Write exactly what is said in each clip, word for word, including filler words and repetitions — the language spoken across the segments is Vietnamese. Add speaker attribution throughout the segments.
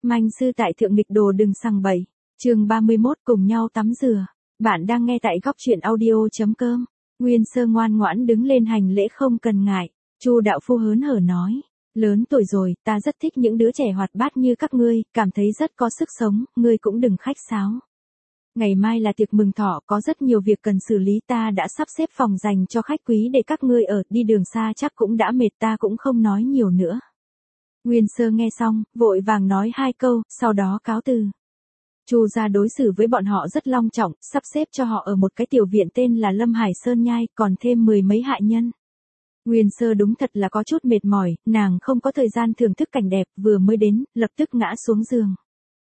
Speaker 1: Manh sư tại thượng nghịch đồ đừng sằng bậy. Chương ba mươi mốt cùng nhau tắm rửa. Bạn đang nghe tại góc truyện audio.com. Nguyên Sơ ngoan ngoãn đứng lên hành lễ không cần ngại. Chu đạo phu hớn hở nói, lớn tuổi rồi, ta rất thích những đứa trẻ hoạt bát như các ngươi, cảm thấy rất có sức sống, ngươi cũng đừng khách sáo. Ngày mai là tiệc mừng thọ, có rất nhiều việc cần xử lý, ta đã sắp xếp phòng dành cho khách quý để các ngươi ở, đi đường xa chắc cũng đã mệt, ta cũng không nói nhiều nữa. Nguyên Sơ nghe xong, vội vàng nói hai câu, sau đó cáo từ. Chu gia đối xử với bọn họ rất long trọng, sắp xếp cho họ ở một cái tiểu viện tên là Lâm Hải Sơn Nhai, còn thêm mười mấy hạ nhân. Nguyên Sơ đúng thật là có chút mệt mỏi, nàng không có thời gian thưởng thức cảnh đẹp, vừa mới đến, lập tức ngã xuống giường.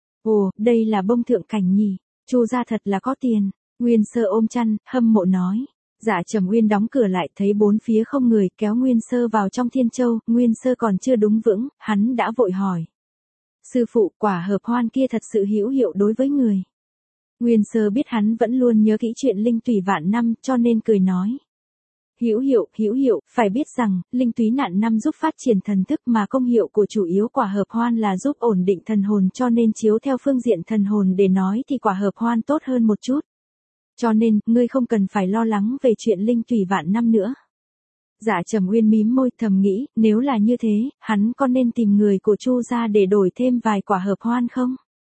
Speaker 1: Ồ, đây là bông thượng cảnh nhỉ, Chu gia thật là có tiền. Nguyên Sơ ôm chăn, hâm mộ nói. Dạ Trầm Nguyên đóng cửa lại, thấy bốn phía không người, kéo Nguyên Sơ vào trong Thiên Châu, Nguyên Sơ còn chưa đúng vững, hắn đã vội hỏi. Sư phụ, quả hợp hoan kia thật sự hữu hiệu đối với người. Nguyên Sơ biết hắn vẫn luôn nhớ kỹ chuyện linh tùy vạn năm, cho nên cười nói. Hữu hiệu, hữu hiệu, phải biết rằng, linh túy nạn năm giúp phát triển thần thức mà công hiệu của chủ yếu quả hợp hoan là giúp ổn định thần hồn, cho nên chiếu theo phương diện thần hồn để nói thì quả hợp hoan tốt hơn một chút. Cho nên, ngươi không cần phải lo lắng về chuyện linh tùy vạn năm nữa. Dạ Trầm Nguyên mím môi thầm nghĩ, nếu là như thế, hắn có nên tìm người của Chu gia để đổi thêm vài quả hợp hoan không?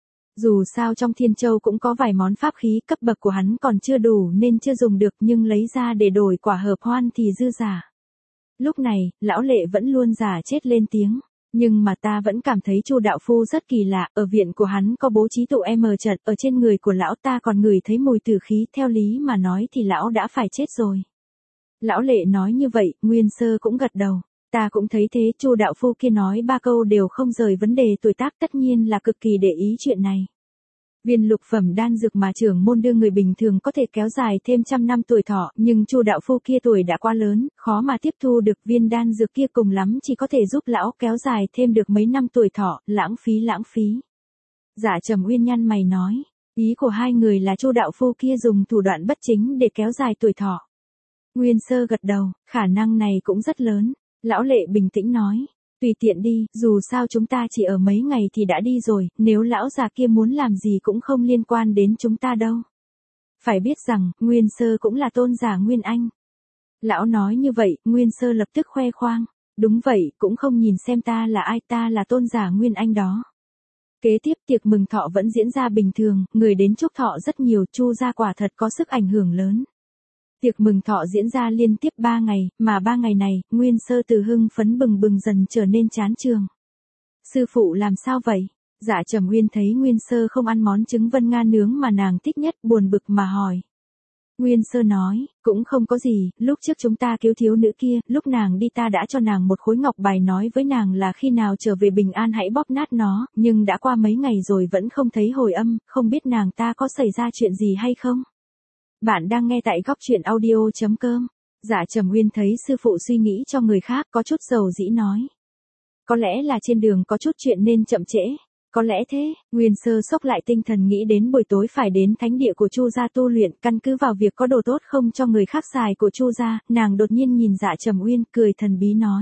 Speaker 1: Dù sao trong Thiên Châu cũng có vài món pháp khí, cấp bậc của hắn còn chưa đủ nên chưa dùng được, nhưng lấy ra để đổi quả hợp hoan thì dư giả. Lúc này, lão lệ vẫn luôn giả chết lên tiếng. Nhưng mà ta vẫn cảm thấy Chu đạo phu rất kỳ lạ, ở viện của hắn có bố trí tụ em trận, ở trên người của lão ta còn ngửi thấy mùi tử khí, theo lý mà nói thì lão đã phải chết rồi. Lão lệ nói như vậy, Nguyên Sơ cũng gật đầu. Ta cũng thấy thế, Chu đạo phu kia nói ba câu đều không rời vấn đề tuổi tác, tất nhiên là cực kỳ để ý chuyện này. Viên lục phẩm đan dược mà trưởng môn đưa người bình thường có thể kéo dài thêm trăm năm tuổi thọ, nhưng Chu đạo phu kia tuổi đã quá lớn, khó mà tiếp thu được, viên đan dược kia cùng lắm chỉ có thể giúp lão kéo dài thêm được mấy năm tuổi thọ, lãng phí lãng phí. Dạ Trầm Uyên nhăn mày nói, ý của hai người là Chu đạo phu kia dùng thủ đoạn bất chính để kéo dài tuổi thọ. Nguyên Sơ gật đầu, khả năng này cũng rất lớn. Lão lệ bình tĩnh nói, tùy tiện đi, dù sao chúng ta chỉ ở mấy ngày thì đã đi rồi, nếu lão già kia muốn làm gì cũng không liên quan đến chúng ta đâu. Phải biết rằng, Nguyên Sơ cũng là tôn giả Nguyên Anh. Lão nói như vậy, Nguyên Sơ lập tức khoe khoang, đúng vậy, cũng không nhìn xem ta là ai, ta là tôn giả Nguyên Anh đó. Kế tiếp tiệc mừng thọ vẫn diễn ra bình thường, người đến chúc thọ rất nhiều, Chu gia quả thật có sức ảnh hưởng lớn. Tiệc mừng thọ diễn ra liên tiếp ba ngày, mà ba ngày này, Nguyên Sơ từ hưng phấn bừng bừng dần trở nên chán trường. Sư phụ làm sao vậy? Dạ Trầm Nguyên thấy Nguyên Sơ không ăn món trứng Vân Nga nướng mà nàng thích nhất, buồn bực mà hỏi. Nguyên Sơ nói, cũng không có gì, lúc trước chúng ta cứu thiếu nữ kia, lúc nàng đi ta đã cho nàng một khối ngọc bài nói với nàng là khi nào trở về bình an hãy bóp nát nó, nhưng đã qua mấy ngày rồi vẫn không thấy hồi âm, không biết nàng ta có xảy ra chuyện gì hay không? Bạn đang nghe tại góc truyện audio.com. Dạ Trầm Nguyên thấy sư phụ suy nghĩ cho người khác, có chút dầu dĩ nói. Có lẽ là trên đường có chút chuyện nên chậm trễ. Có lẽ thế, Nguyên Sơ sốc lại tinh thần nghĩ đến buổi tối phải đến thánh địa của Chu gia tu luyện, căn cứ vào việc có đồ tốt không cho người khác xài của Chu gia, nàng đột nhiên nhìn Dạ Trầm Nguyên, cười thần bí nói.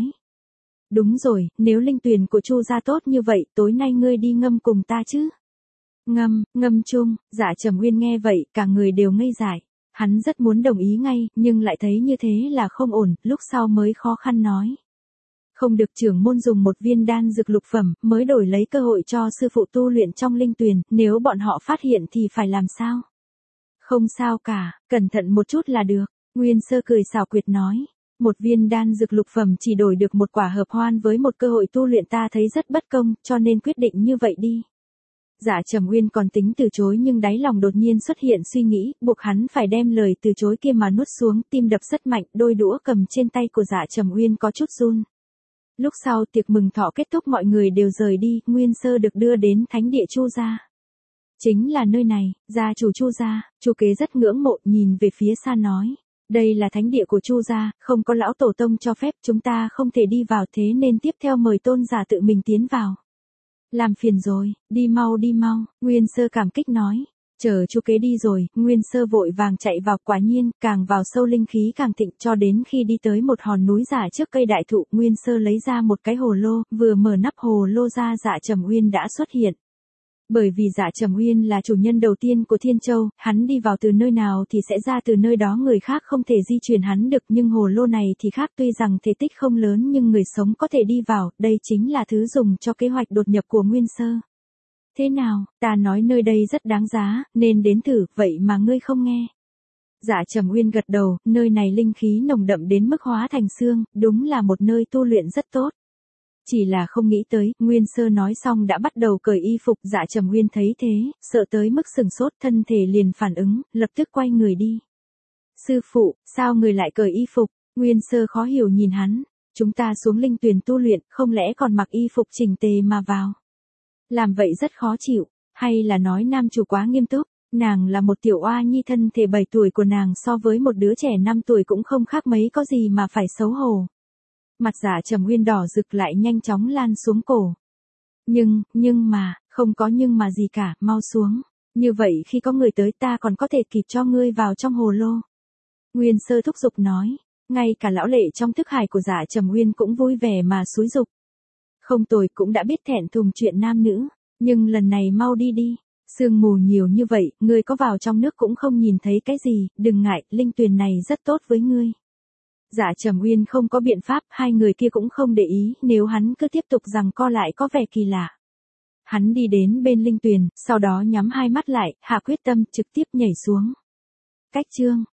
Speaker 1: Đúng rồi, nếu linh tuyền của Chu gia tốt như vậy, tối nay ngươi đi ngâm cùng ta chứ? Ngâm, ngâm chung, Dạ Trầm Nguyên nghe vậy, cả người đều ngây dại. Hắn rất muốn đồng ý ngay, nhưng lại thấy như thế là không ổn, lúc sau mới khó khăn nói. Không được, trưởng môn dùng một viên đan dược lục phẩm, mới đổi lấy cơ hội cho sư phụ tu luyện trong linh tuyền, nếu bọn họ phát hiện thì phải làm sao? Không sao cả, cẩn thận một chút là được, Nguyên Sơ cười xảo quyệt nói. Một viên đan dược lục phẩm chỉ đổi được một quả hợp hoan với một cơ hội tu luyện, ta thấy rất bất công, cho nên quyết định như vậy đi. Dạ Trầm Nguyên còn tính từ chối nhưng đáy lòng đột nhiên xuất hiện suy nghĩ, buộc hắn phải đem lời từ chối kia mà nuốt xuống, tim đập rất mạnh, đôi đũa cầm trên tay của Dạ Trầm Nguyên có chút run. Lúc sau tiệc mừng thọ kết thúc mọi người đều rời đi, Nguyên Sơ được đưa đến thánh địa Chu gia. Chính là nơi này, gia chủ Chu gia, Chu Kế rất ngưỡng mộ, nhìn về phía xa nói. Đây là thánh địa của Chu gia, không có lão tổ tông cho phép, chúng ta không thể đi vào, thế nên tiếp theo mời tôn giả tự mình tiến vào. Làm phiền rồi, đi mau đi mau, Nguyên Sơ cảm kích nói. Chờ Chu Kế đi rồi, Nguyên Sơ vội vàng chạy vào, quả nhiên, càng vào sâu linh khí càng thịnh, cho đến khi đi tới một hòn núi giả trước cây đại thụ, Nguyên Sơ lấy ra một cái hồ lô, vừa mở nắp hồ lô ra Dạ Trầm Nguyên đã xuất hiện. Bởi vì Dạ Trầm Uyên là chủ nhân đầu tiên của Thiên Châu, hắn đi vào từ nơi nào thì sẽ ra từ nơi đó, người khác không thể di chuyển hắn được, nhưng hồ lô này thì khác, tuy rằng thể tích không lớn nhưng người sống có thể đi vào, đây chính là thứ dùng cho kế hoạch đột nhập của Nguyên Sơ. Thế nào, ta nói nơi đây rất đáng giá, nên đến thử, vậy mà ngươi không nghe. Dạ Trầm Uyên gật đầu, nơi này linh khí nồng đậm đến mức hóa thành xương, đúng là một nơi tu luyện rất tốt. Chỉ là không nghĩ tới, Nguyên Sơ nói xong đã bắt đầu cởi y phục, Dạ Trầm Uyên thấy thế, sợ tới mức sừng sốt, thân thể liền phản ứng, lập tức quay người đi. Sư phụ, sao người lại cởi y phục? Nguyên Sơ khó hiểu nhìn hắn, chúng ta xuống linh tuyền tu luyện, không lẽ còn mặc y phục chỉnh tề mà vào? Làm vậy rất khó chịu, hay là nói nam chủ quá nghiêm túc? Nàng là một tiểu oa nhi, thân thể bảy tuổi của nàng so với một đứa trẻ năm tuổi cũng không khác mấy, có gì mà phải xấu hổ. Mặt Dạ Trầm Uyên đỏ rực lại nhanh chóng lan xuống cổ. Nhưng, nhưng mà, không có nhưng mà gì cả, mau xuống. Như vậy khi có người tới ta còn có thể kịp cho ngươi vào trong hồ lô. Nguyên Sơ thúc giục nói, ngay cả lão lệ trong thức hải của Dạ Trầm Uyên cũng vui vẻ mà xúi giục. Không tồi, cũng đã biết thẹn thùng chuyện nam nữ, nhưng lần này mau đi đi. Sương mù nhiều như vậy, ngươi có vào trong nước cũng không nhìn thấy cái gì, đừng ngại, linh tuyền này rất tốt với ngươi. Dạ Trầm Uyên không có biện pháp, hai người kia cũng không để ý, nếu hắn cứ tiếp tục giằng co lại có vẻ kỳ lạ. Hắn đi đến bên linh tuyền, sau đó nhắm hai mắt lại, hạ quyết tâm, trực tiếp nhảy xuống. Cách chương